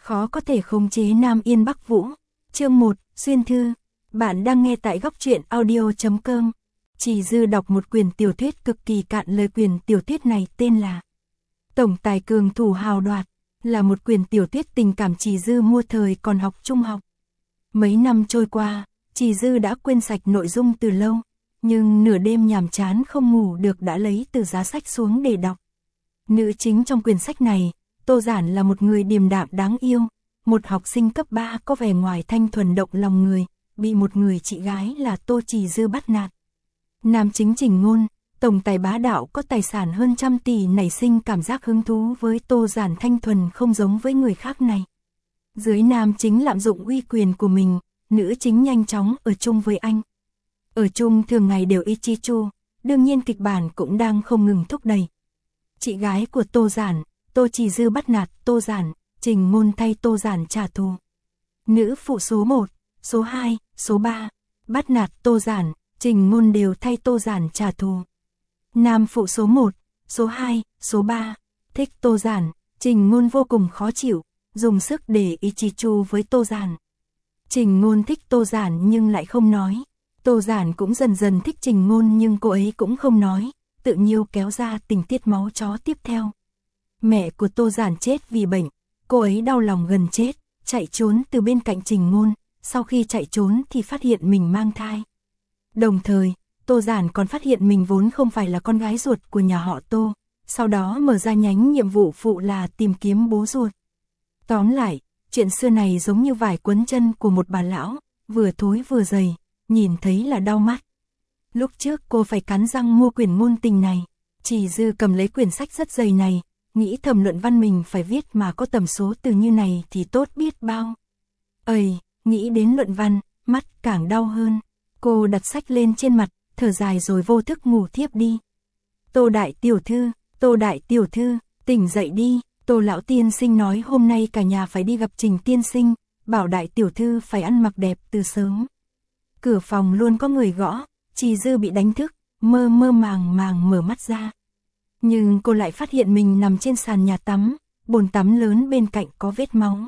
Khó có thể khống chế Nam Yên Bắc Vũ. Chương 1, Xuyên Thư. Bạn đang nghe tại góc truyện audio.com. Chỉ Dư đọc một quyển tiểu thuyết cực kỳ cạn lời. Quyển tiểu thuyết này tên là Tổng tài cường thủ hào đoạt, là một quyển tiểu thuyết tình cảm Chỉ Dư mua thời còn học trung học. Mấy năm trôi qua, Chỉ Dư đã quên sạch nội dung từ lâu, nhưng nửa đêm nhàm chán không ngủ được đã lấy từ giá sách xuống để đọc. Nữ chính trong quyển sách này, Tô Giản là một người điềm đạm đáng yêu, một học sinh cấp 3 có vẻ ngoài thanh thuần động lòng người, bị một người chị gái là Tô Chỉ Dư bắt nạt. Nam chính Trình Ngôn, tổng tài bá đạo có tài sản hơn trăm tỷ nảy sinh cảm giác hứng thú với Tô Giản thanh thuần không giống với người khác này. Dưới nam chính lạm dụng uy quyền của mình, nữ chính nhanh chóng ở chung với anh. Ở chung thường ngày đều y chi chu, đương nhiên kịch bản cũng đang không ngừng thúc đẩy. Chị gái của Tô Giản, Tô Chỉ Dư bắt nạt Tô Giản, Trình Ngôn thay Tô Giản trả thù. Nữ phụ số 1, số 2, số 3, bắt nạt Tô Giản, Trình Ngôn đều thay Tô Giản trả thù. Nam phụ số 1, số 2, số 3, thích Tô Giản, Trình Ngôn vô cùng khó chịu, dùng sức để ý chi chu với Tô Giản. Trình Ngôn thích Tô Giản nhưng lại không nói. Tô Giản cũng dần dần thích Trình Ngôn nhưng cô ấy cũng không nói, tự nhiêu kéo ra tình tiết máu chó tiếp theo. Mẹ của Tô Giản chết vì bệnh, cô ấy đau lòng gần chết, chạy trốn từ bên cạnh Trình Ngôn, sau khi chạy trốn thì phát hiện mình mang thai. Đồng thời, Tô Giản còn phát hiện mình vốn không phải là con gái ruột của nhà họ Tô, sau đó mở ra nhánh nhiệm vụ phụ là tìm kiếm bố ruột. Tóm lại, chuyện xưa này giống như vải quấn chân của một bà lão, vừa thối vừa dày, nhìn thấy là đau mắt. Lúc trước cô phải cắn răng mua quyển ngôn tình này, Chỉ Dư cầm lấy quyển sách rất dày này, nghĩ thầm luận văn mình phải viết mà có tầm số từ như này thì tốt biết bao. Nghĩ đến luận văn, mắt càng đau hơn. Cô đặt sách lên trên mặt, thở dài rồi vô thức ngủ thiếp đi. Tô đại tiểu thư, tỉnh dậy đi. Tô lão tiên sinh nói hôm nay cả nhà phải đi gặp Trình tiên sinh, bảo đại tiểu thư phải ăn mặc đẹp từ sớm. Cửa phòng luôn có người gõ, Chỉ Dư bị đánh thức, mơ màng mở mắt ra. Nhưng cô lại phát hiện mình nằm trên sàn nhà tắm, bồn tắm lớn bên cạnh có vết máu.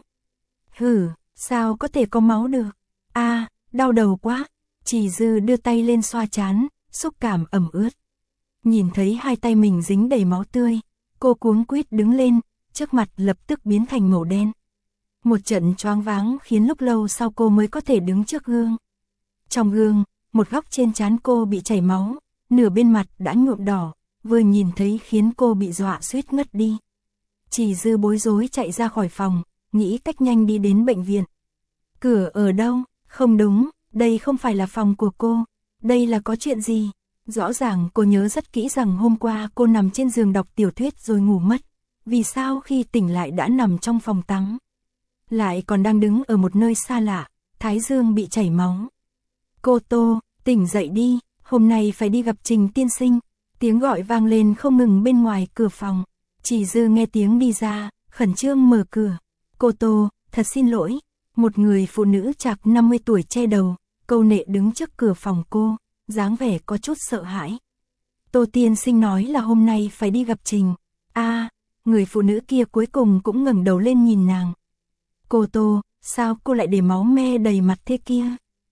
Sao có thể có máu được? Đau đầu quá. Chỉ Dư đưa tay lên xoa trán, xúc cảm ẩm ướt. Nhìn thấy hai tay mình dính đầy máu tươi, cô cuống quýt đứng lên, trước mặt lập tức biến thành màu đen. Một trận choáng váng khiến lúc lâu sau cô mới có thể đứng trước gương. Trong gương, một góc trên trán cô bị chảy máu, nửa bên mặt đã nhuộm đỏ, vừa nhìn thấy khiến cô bị dọa suýt ngất đi. Chỉ Dư bối rối chạy ra khỏi phòng, nghĩ cách nhanh đi đến bệnh viện. Cửa ở đâu? Không đúng, đây không phải là phòng của cô, đây là có chuyện gì? Rõ ràng cô nhớ rất kỹ rằng hôm qua cô nằm trên giường đọc tiểu thuyết rồi ngủ mất, vì sao khi tỉnh lại đã nằm trong phòng tắm? Lại còn đang đứng ở một nơi xa lạ, thái dương bị chảy máu. Cô Tô, tỉnh dậy đi, hôm nay phải đi gặp Trình tiên sinh. Tiếng gọi vang lên không ngừng bên ngoài cửa phòng. Chỉ Dư nghe tiếng đi ra, khẩn trương mở cửa. Cô Tô, thật xin lỗi. Một người phụ nữ chạc 50 tuổi che đầu, câu nệ đứng trước cửa phòng cô, dáng vẻ có chút sợ hãi. Tô tiên sinh nói là hôm nay phải đi gặp Trình. Người phụ nữ kia cuối cùng cũng ngẩng đầu lên nhìn nàng. Cô Tô, sao cô lại để máu me đầy mặt thế kia?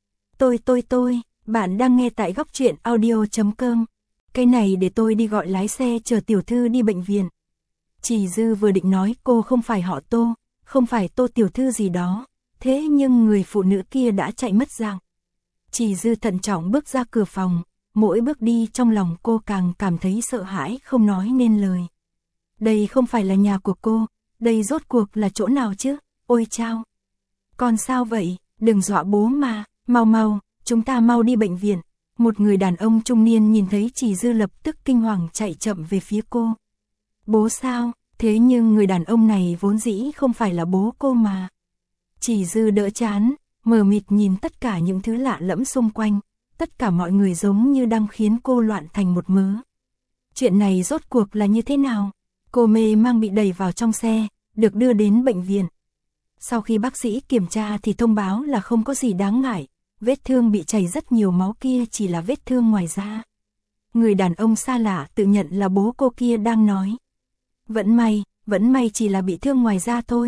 Tôi, bạn đang nghe tại góc truyện audio.com. Cái này để tôi đi gọi lái xe chờ tiểu thư đi bệnh viện. Chỉ Dư vừa định nói cô không phải họ Tô, không phải Tô tiểu thư gì đó, thế nhưng người phụ nữ kia đã chạy mất dạng. Chỉ Dư thận trọng bước ra cửa phòng, mỗi bước đi trong lòng cô càng cảm thấy sợ hãi không nói nên lời. Đây không phải là nhà của cô, đây rốt cuộc là chỗ nào chứ? Ôi chao! Con sao vậy? Đừng dọa bố mà, mau, chúng ta mau đi bệnh viện. Một người đàn ông trung niên nhìn thấy Chỉ Dư lập tức kinh hoàng chạy chậm về phía cô. Bố sao? Thế nhưng người đàn ông này vốn dĩ không phải là bố cô mà. Chỉ Dư đỡ chán, mờ mịt nhìn tất cả những thứ lạ lẫm xung quanh, tất cả mọi người giống như đang khiến cô loạn thành một mớ. Chuyện này rốt cuộc là như thế nào? Cô mê mang bị đẩy vào trong xe, được đưa đến bệnh viện. Sau khi bác sĩ kiểm tra thì thông báo là không có gì đáng ngại, vết thương bị chảy rất nhiều máu kia chỉ là vết thương ngoài da. Người đàn ông xa lạ tự nhận là bố cô kia đang nói. Vẫn may chỉ là bị thương ngoài da thôi,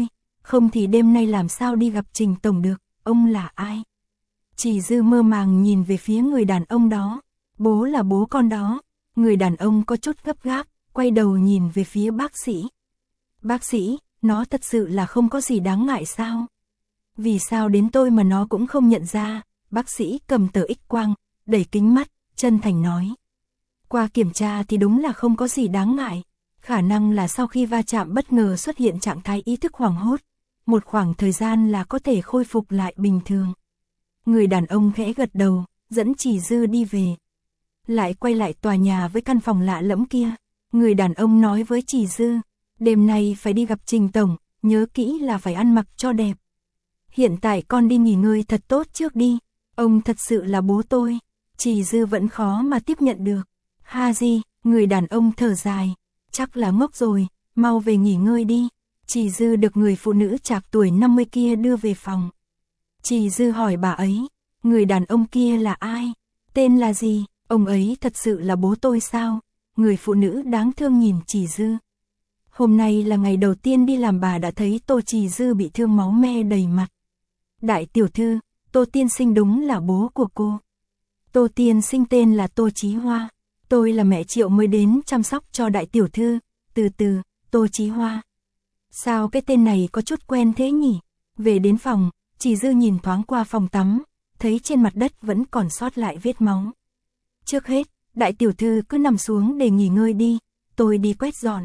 không thì đêm nay làm sao đi gặp Trình tổng được, ông là ai? Chỉ Dư mơ màng nhìn về phía người đàn ông đó, bố là bố con đó. Người đàn ông có chút gấp gáp, quay đầu nhìn về phía bác sĩ. Bác sĩ, nó thật sự là không có gì đáng ngại sao? Vì sao đến tôi mà nó cũng không nhận ra? Bác sĩ cầm tờ X-quang, đẩy kính mắt, chân thành nói. Qua kiểm tra thì đúng là không có gì đáng ngại. Khả năng là sau khi va chạm bất ngờ xuất hiện trạng thái ý thức hoảng hốt. Một khoảng thời gian là có thể khôi phục lại bình thường. Người đàn ông khẽ gật đầu, dẫn Chỉ Dư đi về. Lại quay lại tòa nhà với căn phòng lạ lẫm kia. Người đàn ông nói với Chỉ Dư, đêm nay phải đi gặp Trình tổng, nhớ kỹ là phải ăn mặc cho đẹp. Hiện tại con đi nghỉ ngơi thật tốt trước đi, ông thật sự là bố tôi. Chỉ Dư vẫn khó mà tiếp nhận được. Ha gì, người đàn ông thở dài, chắc là ngốc rồi, mau về nghỉ ngơi đi. Chỉ Dư được người phụ nữ trạc tuổi 50 kia đưa về phòng. Chỉ Dư hỏi bà ấy, người đàn ông kia là ai? Tên là gì? Ông ấy thật sự là bố tôi sao? Người phụ nữ đáng thương nhìn Chỉ Dư. Hôm nay là ngày đầu tiên đi làm bà đã thấy Tô Chỉ Dư bị thương máu me đầy mặt. Đại tiểu thư, Tô tiên sinh đúng là bố của cô. Tô tiên sinh tên là Tô Chí Hoa. Tôi là mẹ Triệu mới đến chăm sóc cho đại tiểu thư. Từ từ, Tô Chí Hoa. Sao cái tên này có chút quen thế nhỉ? Về đến phòng, Chỉ Dư nhìn thoáng qua phòng tắm, thấy trên mặt đất vẫn còn sót lại vết máu. Trước hết, đại tiểu thư cứ nằm xuống để nghỉ ngơi đi, tôi đi quét dọn.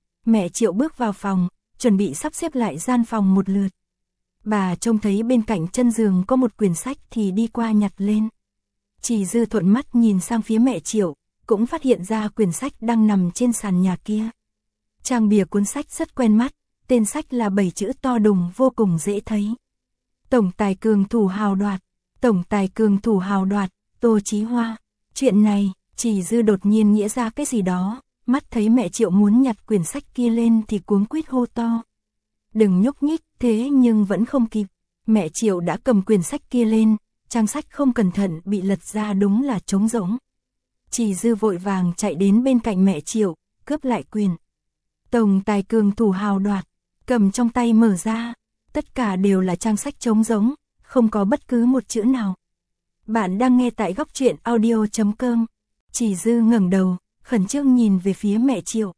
Mẹ Triệu bước vào phòng, chuẩn bị sắp xếp lại gian phòng một lượt. Bà trông thấy bên cạnh chân giường có một quyển sách thì đi qua nhặt lên. Chỉ Dư thuận mắt nhìn sang phía mẹ Triệu, cũng phát hiện ra quyển sách đang nằm trên sàn nhà kia. Trang bìa cuốn sách rất quen mắt, tên sách là 7 chữ to đùng vô cùng dễ thấy. Tổng tài cường thủ hào đoạt, tổng tài cường thủ hào đoạt, Tô Chí Hoa. Chuyện này, Chỉ Dư đột nhiên nghĩ ra cái gì đó, mắt thấy mẹ Triệu muốn nhặt quyển sách kia lên thì cuống quýt hô to. Đừng nhúc nhích, thế nhưng vẫn không kịp. Mẹ Triệu đã cầm quyển sách kia lên, trang sách không cẩn thận bị lật ra đúng là trống rỗng. Chỉ Dư vội vàng chạy đến bên cạnh mẹ Triệu, cướp lại quyền. Tổng tài cường thủ hào đoạt, cầm trong tay mở ra, tất cả đều là trang sách trống rỗng, không có bất cứ một chữ nào. Bạn đang nghe tại góc truyện audio.com. Chỉ Dư ngẩng đầu, khẩn trương nhìn về phía mẹ Triệu.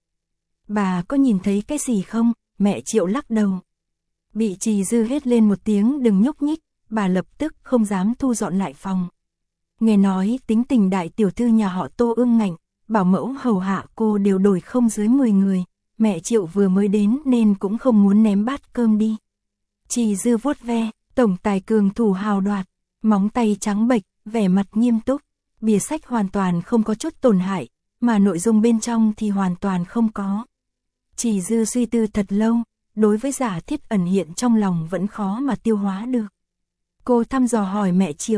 Bà có nhìn thấy cái gì không? Mẹ Triệu lắc đầu. Bị Chỉ Dư hét lên một tiếng đừng nhúc nhích, bà lập tức không dám thu dọn lại phòng. Nghe nói tính tình đại tiểu thư nhà họ Tô ương ngạnh, bảo mẫu hầu hạ cô đều đổi không dưới 10 người. Mẹ Triệu vừa mới đến nên cũng không muốn ném bát cơm đi. Chỉ Dư vuốt ve, tổng tài cường thủ hào đoạt, móng tay trắng bệch, vẻ mặt nghiêm túc. Bìa sách hoàn toàn không có chút tổn hại, mà nội dung bên trong thì hoàn toàn không có. Chỉ Dư suy tư thật lâu, đối với giả thiết ẩn hiện trong lòng vẫn khó mà tiêu hóa được. Cô thăm dò hỏi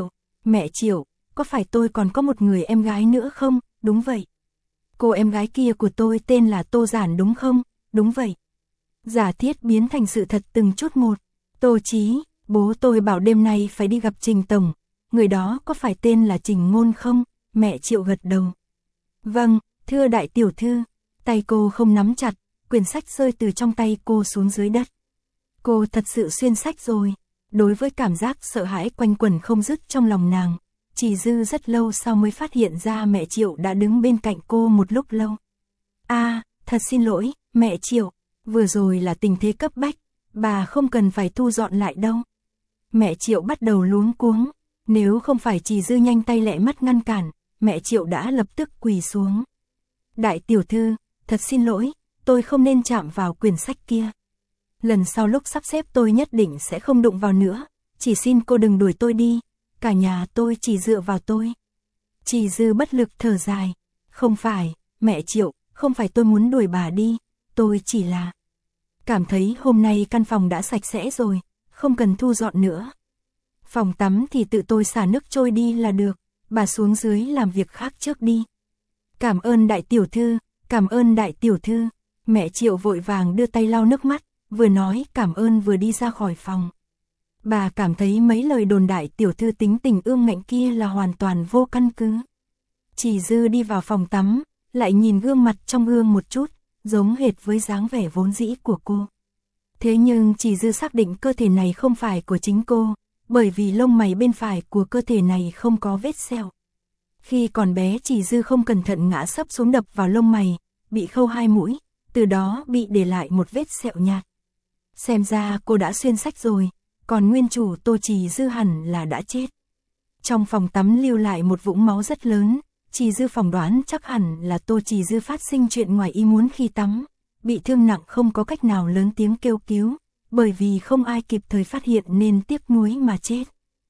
mẹ Triệu, có phải tôi còn có một người em gái nữa không? Đúng vậy. Cô em gái kia của tôi tên là Tô Giản đúng không? Đúng vậy. Giả thiết biến thành sự thật từng chút một. Tô Chí, bố tôi bảo đêm nay phải đi gặp Trình tổng, người đó có phải tên là Trình Ngôn không? Mẹ Triệu gật đầu. Vâng, thưa đại tiểu thư. Tay cô không nắm chặt, quyển sách rơi từ trong tay cô xuống dưới đất. Cô thật sự xuyên sách rồi. Đối với cảm giác sợ hãi quanh quẩn không dứt trong lòng nàng, Chỉ Dư rất lâu sau mới phát hiện ra mẹ Triệu đã đứng bên cạnh cô một lúc lâu. Thật xin lỗi, mẹ Triệu, vừa rồi là tình thế cấp bách, bà không cần phải thu dọn lại đâu. Mẹ Triệu bắt đầu luống cuống, nếu không phải Chỉ Dư nhanh tay lẹ mắt ngăn cản, mẹ Triệu đã lập tức quỳ xuống. Đại tiểu thư, thật xin lỗi, tôi không nên chạm vào quyển sách kia. Lần sau lúc sắp xếp tôi nhất định sẽ không đụng vào nữa, chỉ xin cô đừng đuổi tôi đi, cả nhà tôi chỉ dựa vào tôi. Chỉ Dư bất lực thở dài, không phải, mẹ Triệu, không phải tôi muốn đuổi bà đi, tôi chỉ là cảm thấy hôm nay căn phòng đã sạch sẽ rồi, không cần thu dọn nữa. Phòng tắm thì tự tôi xả nước trôi đi là được, bà xuống dưới làm việc khác trước đi. Cảm ơn đại tiểu thư, cảm ơn đại tiểu thư. Mẹ Triệu vội vàng đưa tay lau nước mắt, vừa nói cảm ơn vừa đi ra khỏi phòng. Bà cảm thấy mấy lời đồn đại tiểu thư tính tình ương ngạnh kia là hoàn toàn vô căn cứ. Chỉ Dư đi vào phòng tắm, lại nhìn gương mặt trong gương một chút, giống hệt với dáng vẻ vốn dĩ của cô. Thế nhưng Chỉ Dư xác định cơ thể này không phải của chính cô, bởi vì lông mày bên phải của cơ thể này không có vết sẹo. Khi còn bé Chỉ Dư không cẩn thận ngã sấp xuống đập vào lông mày, bị khâu 2 mũi, từ đó bị để lại một vết sẹo nhạt. Xem ra cô đã xuyên sách rồi, còn nguyên chủ Tô Chỉ Dư hẳn là đã chết. Trong phòng tắm lưu lại một vũng máu rất lớn, Chỉ Dư phỏng đoán chắc hẳn là Tô Chỉ Dư phát sinh chuyện ngoài ý muốn khi tắm, bị thương nặng không có cách nào lớn tiếng kêu cứu, bởi vì không ai kịp thời phát hiện nên tiếc nuối mà chết.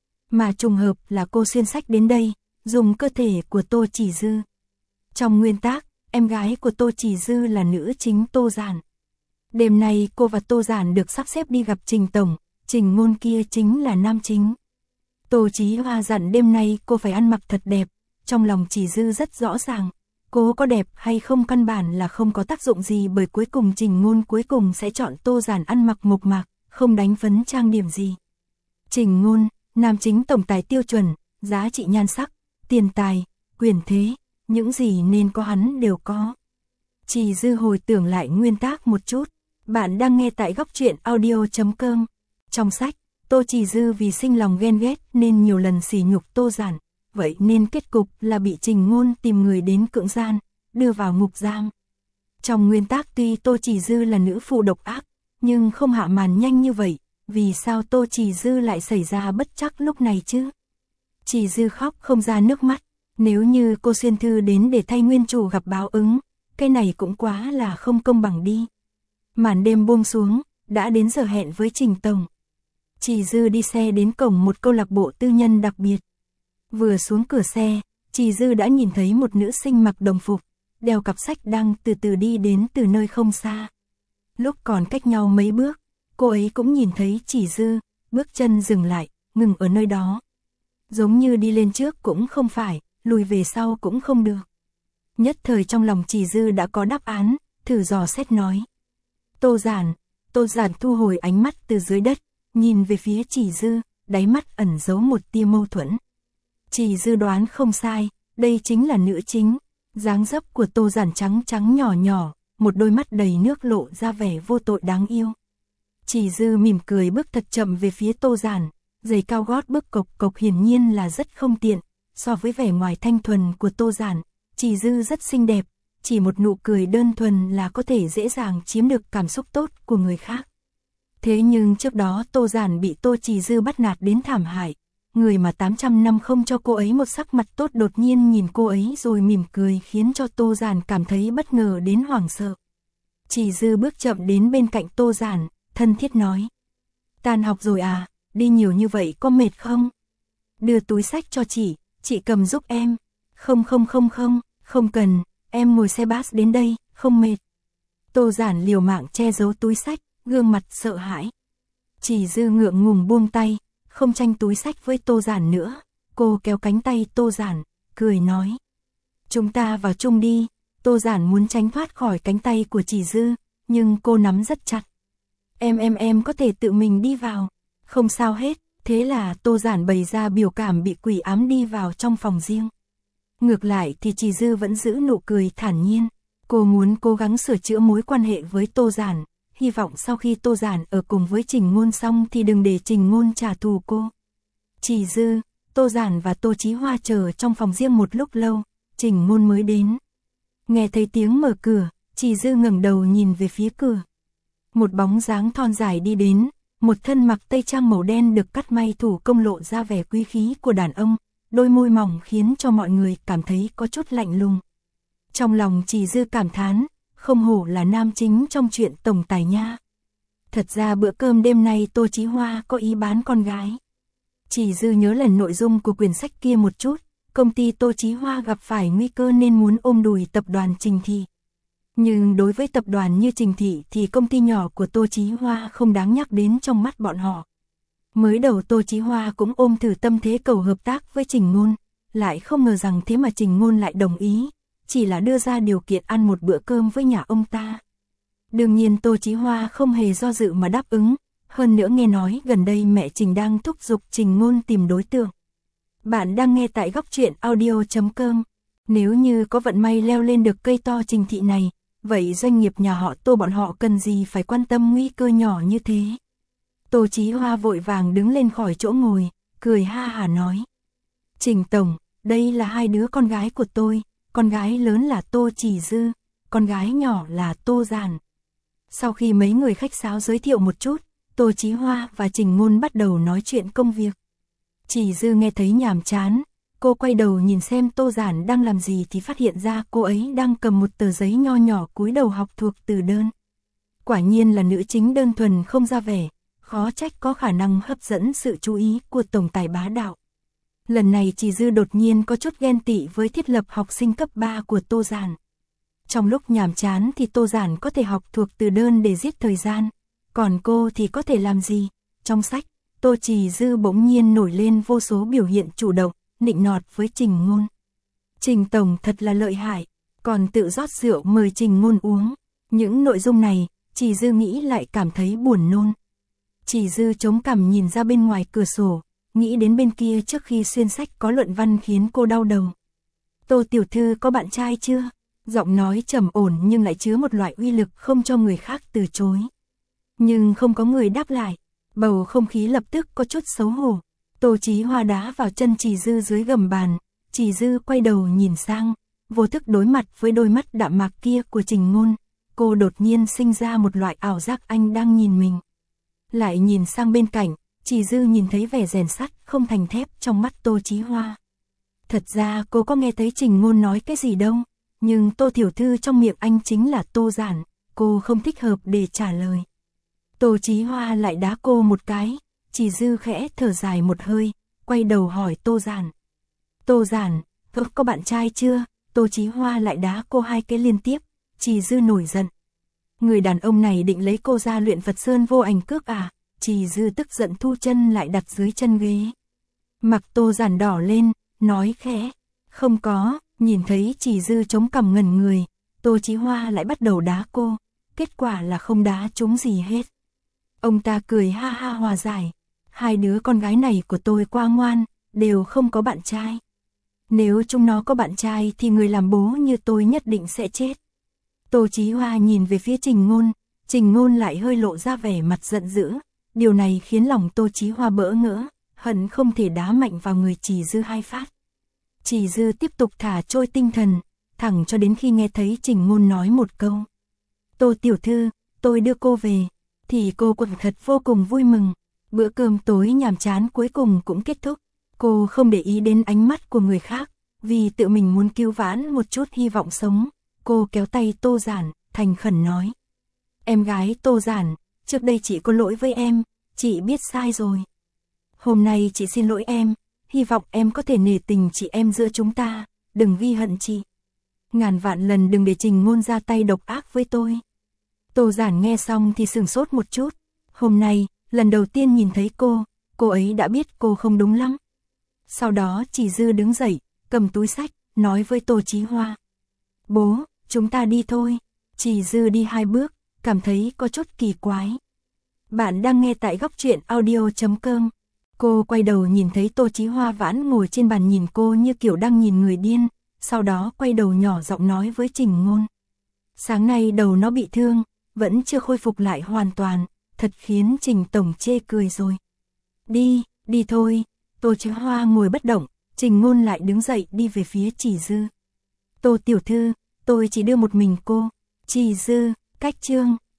Mà trùng hợp là cô xuyên sách đến đây, dùng cơ thể của Tô Chỉ Dư. Trong nguyên tác, em gái của Tô Chỉ Dư là nữ chính Tô Giản. Đêm nay cô và Tô Giản được sắp xếp đi gặp Trình Tổng, Trình Ngôn kia chính là nam chính. Tô Chí Hoa dặn đêm nay cô phải ăn mặc thật đẹp, trong lòng Chỉ Dư rất rõ ràng, cô có đẹp hay không căn bản là không có tác dụng gì, bởi cuối cùng Trình Ngôn cuối cùng sẽ chọn Tô Giản ăn mặc mộc mạc, không đánh phấn trang điểm gì. Trình Ngôn, nam chính tổng tài tiêu chuẩn, giá trị nhan sắc, tiền tài, quyền thế, những gì nên có hắn đều có. Chỉ Dư hồi tưởng lại nguyên tác một chút. Bạn đang nghe tại góc truyện audio.com. Trong sách, Tô Chỉ Dư vì sinh lòng ghen ghét nên nhiều lần sỉ nhục Tô Giản, vậy nên kết cục là bị Trình Ngôn tìm người đến cưỡng gian, đưa vào ngục giam. Trong nguyên tác tuy Tô Chỉ Dư là nữ phụ độc ác, nhưng không hạ màn nhanh như vậy, vì sao Tô Chỉ Dư lại xảy ra bất trắc lúc này chứ? Chỉ Dư khóc không ra nước mắt, nếu như cô xuyên thư đến để thay nguyên chủ gặp báo ứng, cái này cũng quá là không công bằng đi. Màn đêm buông xuống, đã đến giờ hẹn với Trình Tổng. Chỉ Dư đi xe đến cổng một câu lạc bộ tư nhân đặc biệt. Vừa xuống cửa xe, Chỉ Dư đã nhìn thấy một nữ sinh mặc đồng phục, đeo cặp sách đang từ từ đi đến từ nơi không xa. Lúc còn cách nhau mấy bước, cô ấy cũng nhìn thấy Chỉ Dư, bước chân dừng lại, ngừng ở nơi đó. Giống như đi lên trước cũng không phải, lùi về sau cũng không được. Nhất thời trong lòng Chỉ Dư đã có đáp án, thử dò xét nói. Tô Giản. Tô Giản thu hồi ánh mắt từ dưới đất, nhìn về phía Chỉ Dư, đáy mắt ẩn giấu một tia mâu thuẫn. Chỉ Dư đoán không sai, đây chính là nữ chính. Dáng dấp của Tô Giản trắng trắng nhỏ nhỏ, một đôi mắt đầy nước lộ ra vẻ vô tội đáng yêu. Chỉ Dư mỉm cười bước thật chậm về phía Tô Giản, giày cao gót bước cộc cộc hiển nhiên là rất không tiện, so với vẻ ngoài thanh thuần của Tô Giản, Chỉ Dư rất xinh đẹp, chỉ một nụ cười đơn thuần là có thể dễ dàng chiếm được cảm xúc tốt của người khác. Thế nhưng trước đó Tô Giản bị Tô Chỉ Dư bắt nạt đến thảm hại, người mà 800 năm không cho cô ấy một sắc mặt tốt đột nhiên nhìn cô ấy rồi mỉm cười khiến cho Tô Giản cảm thấy bất ngờ đến hoảng sợ. Chỉ Dư bước chậm đến bên cạnh Tô Giản, thân thiết nói. Tan học rồi à, đi nhiều như vậy có mệt không? Đưa túi sách cho chị cầm giúp em. Không cần, em ngồi xe bus đến đây, không mệt. Tô Giản liều mạng che giấu túi sách, gương mặt sợ hãi. Chỉ Dư ngượng ngùng buông tay, không tranh túi sách với Tô Giản nữa. Cô kéo cánh tay Tô Giản, cười nói. Chúng ta vào chung đi. Tô Giản muốn tránh thoát khỏi cánh tay của Chỉ Dư, nhưng cô nắm rất chặt. Em có thể tự mình đi vào. Không sao hết, thế là Tô Giản bày ra biểu cảm bị quỷ ám đi vào trong phòng riêng. Ngược lại thì Chỉ Dư vẫn giữ nụ cười thản nhiên. Cô muốn cố gắng sửa chữa mối quan hệ với Tô Giản, hy vọng sau khi Tô Giản ở cùng với Trình Ngôn xong thì đừng để Trình Ngôn trả thù cô. Chỉ Dư, Tô Giản và Tô Chí Hoa chờ trong phòng riêng một lúc lâu, Trình Ngôn mới đến. Nghe thấy tiếng mở cửa, Chỉ Dư ngẩng đầu nhìn về phía cửa. Một bóng dáng thon dài đi đến, một thân mặc tây trang màu đen được cắt may thủ công lộ ra vẻ quý khí của đàn ông, đôi môi mỏng khiến cho mọi người cảm thấy có chút lạnh lùng. Trong lòng Chỉ Dư cảm thán, không hổ là nam chính trong chuyện tổng tài nha. Thật ra bữa cơm đêm nay Tô Chí Hoa có ý bán con gái. Chỉ Dư nhớ lần nội dung của quyển sách kia một chút, công ty Tô Chí Hoa gặp phải nguy cơ nên muốn ôm đùi tập đoàn Trình Thị. Nhưng đối với tập đoàn như Trình Thị thì công ty nhỏ của Tô Chí Hoa không đáng nhắc đến trong mắt bọn họ. Mới đầu Tô Chí Hoa cũng ôm thử tâm thế cầu hợp tác với Trình Ngôn, lại không ngờ rằng thế mà Trình Ngôn lại đồng ý, chỉ là đưa ra điều kiện ăn một bữa cơm với nhà ông ta. Đương nhiên Tô Chí Hoa không hề do dự mà đáp ứng, hơn nữa nghe nói gần đây mẹ Trình đang thúc giục Trình Ngôn tìm đối tượng. Bạn đang nghe tại góc truyện audio.com. Nếu như có vận may leo lên được cây to Trình Thị này, vậy doanh nghiệp nhà họ Tô bọn họ cần gì phải quan tâm nguy cơ nhỏ như thế. Tô Chí Hoa vội vàng đứng lên khỏi chỗ ngồi, cười ha hả nói. Trình Tổng, đây là hai đứa con gái của tôi, con gái lớn là Tô Chỉ Dư, con gái nhỏ là Tô Giản. Sau khi mấy người khách sáo giới thiệu một chút, Tô Chí Hoa và Trình Ngôn bắt đầu nói chuyện công việc. Chỉ Dư nghe thấy nhàm chán, cô quay đầu nhìn xem Tô Giản đang làm gì thì phát hiện ra cô ấy đang cầm một tờ giấy nho nhỏ cúi đầu học thuộc từ đơn. Quả nhiên là nữ chính đơn thuần không ra vẻ, khó trách có khả năng hấp dẫn sự chú ý của tổng tài bá đạo. Lần này Chỉ Dư đột nhiên có chút ghen tị với thiết lập học sinh cấp 3 của Tô Giản. Trong lúc nhàm chán thì Tô Giản có thể học thuộc từ đơn để giết thời gian, còn cô thì có thể làm gì? Trong sách, Tô Chỉ Dư bỗng nhiên nổi lên vô số biểu hiện chủ động, nịnh nọt với Trình Ngôn. Trình Tổng thật là lợi hại, còn tự rót rượu mời Trình Ngôn uống. Những nội dung này, Chỉ Dư nghĩ lại cảm thấy buồn nôn. Chỉ Dư chống cằm nhìn ra bên ngoài cửa sổ, nghĩ đến bên kia trước khi xuyên sách có luận văn khiến cô đau đầu. Tô tiểu thư có bạn trai chưa? Giọng nói trầm ổn nhưng lại chứa một loại uy lực không cho người khác từ chối. Nhưng không có người đáp lại, bầu không khí lập tức có chút xấu hổ. Tô Chí Hoa đá vào chân Chỉ Dư dưới gầm bàn, Chỉ Dư quay đầu nhìn sang, vô thức đối mặt với đôi mắt đạm mạc kia của Trình Ngôn. Cô đột nhiên sinh ra một loại ảo giác anh đang nhìn mình. Lại nhìn sang bên cạnh, Chỉ Dư nhìn thấy vẻ rèn sắt không thành thép trong mắt Tô Chí Hoa. Thật ra cô có nghe thấy Trình Ngôn nói cái gì đâu, nhưng Tô tiểu thư trong miệng anh chính là Tô Giản, cô không thích hợp để trả lời. Tô Chí Hoa lại đá cô một cái, Chỉ Dư khẽ thở dài một hơi, quay đầu hỏi Tô Giản. Tô Giản, có bạn trai chưa? Tô Chí Hoa lại đá cô hai cái liên tiếp, Chỉ Dư nổi giận. Người đàn ông này định lấy cô ra luyện Phật Sơn vô ảnh cước à? Chỉ Dư tức giận thu chân lại đặt dưới chân ghế. Mặt Tô Giản đỏ lên, nói khẽ, không có. Nhìn thấy Chỉ Dư chống cằm ngẩn người, Tô Chí Hoa lại bắt đầu đá cô, kết quả là không đá trúng gì hết. Ông ta cười ha ha hòa giải, hai đứa con gái này của tôi quá ngoan, đều không có bạn trai. Nếu chúng nó có bạn trai thì người làm bố như tôi nhất định sẽ chết. Tô Chí Hoa nhìn về phía Trình Ngôn lại hơi lộ ra vẻ mặt giận dữ, điều này khiến lòng Tô Chí Hoa bỡ ngỡ, hận không thể đá mạnh vào người Chỉ Dư hai phát. Chỉ Dư tiếp tục thả trôi tinh thần, thẳng cho đến khi nghe thấy Trình Ngôn nói một câu. Tô tiểu thư, tôi đưa cô về, thì cô quả thật vô cùng vui mừng. Bữa cơm tối nhàm chán cuối cùng cũng kết thúc. Cô không để ý đến ánh mắt của người khác, vì tự mình muốn cứu vãn một chút hy vọng sống. Cô kéo tay Tô Giản, thành khẩn nói. Em gái Tô Giản, trước đây chị có lỗi với em, chị biết sai rồi. Hôm nay chị xin lỗi em. Hy vọng em có thể nể tình chị em giữa chúng ta, đừng ghi hận chị. Ngàn vạn lần đừng để Trình Ngôn ra tay độc ác với tôi. Tô Giản nghe xong thì sửng sốt một chút. Hôm nay, lần đầu tiên nhìn thấy cô ấy đã biết cô không đúng lắm. Sau đó Chỉ Dư đứng dậy, cầm túi sách, nói với Tô Chí Hoa. Bố, chúng ta đi thôi. Chỉ Dư đi 2 bước, cảm thấy có chút kỳ quái. Bạn đang nghe tại góc truyện audio.com. Cô quay đầu nhìn thấy Tô Chí Hoa vãn ngồi trên bàn nhìn cô như kiểu đang nhìn người điên, sau đó quay đầu nhỏ giọng nói với Trình Ngôn. Sáng nay đầu nó bị thương, vẫn chưa khôi phục lại hoàn toàn, thật khiến Trình Tổng chê cười rồi. Đi thôi. Tô Chí Hoa ngồi bất động, Trình Ngôn lại đứng dậy đi về phía Chỉ Dư. Tô tiểu thư, tôi chỉ đưa một mình cô. Chỉ Dư, cách chương.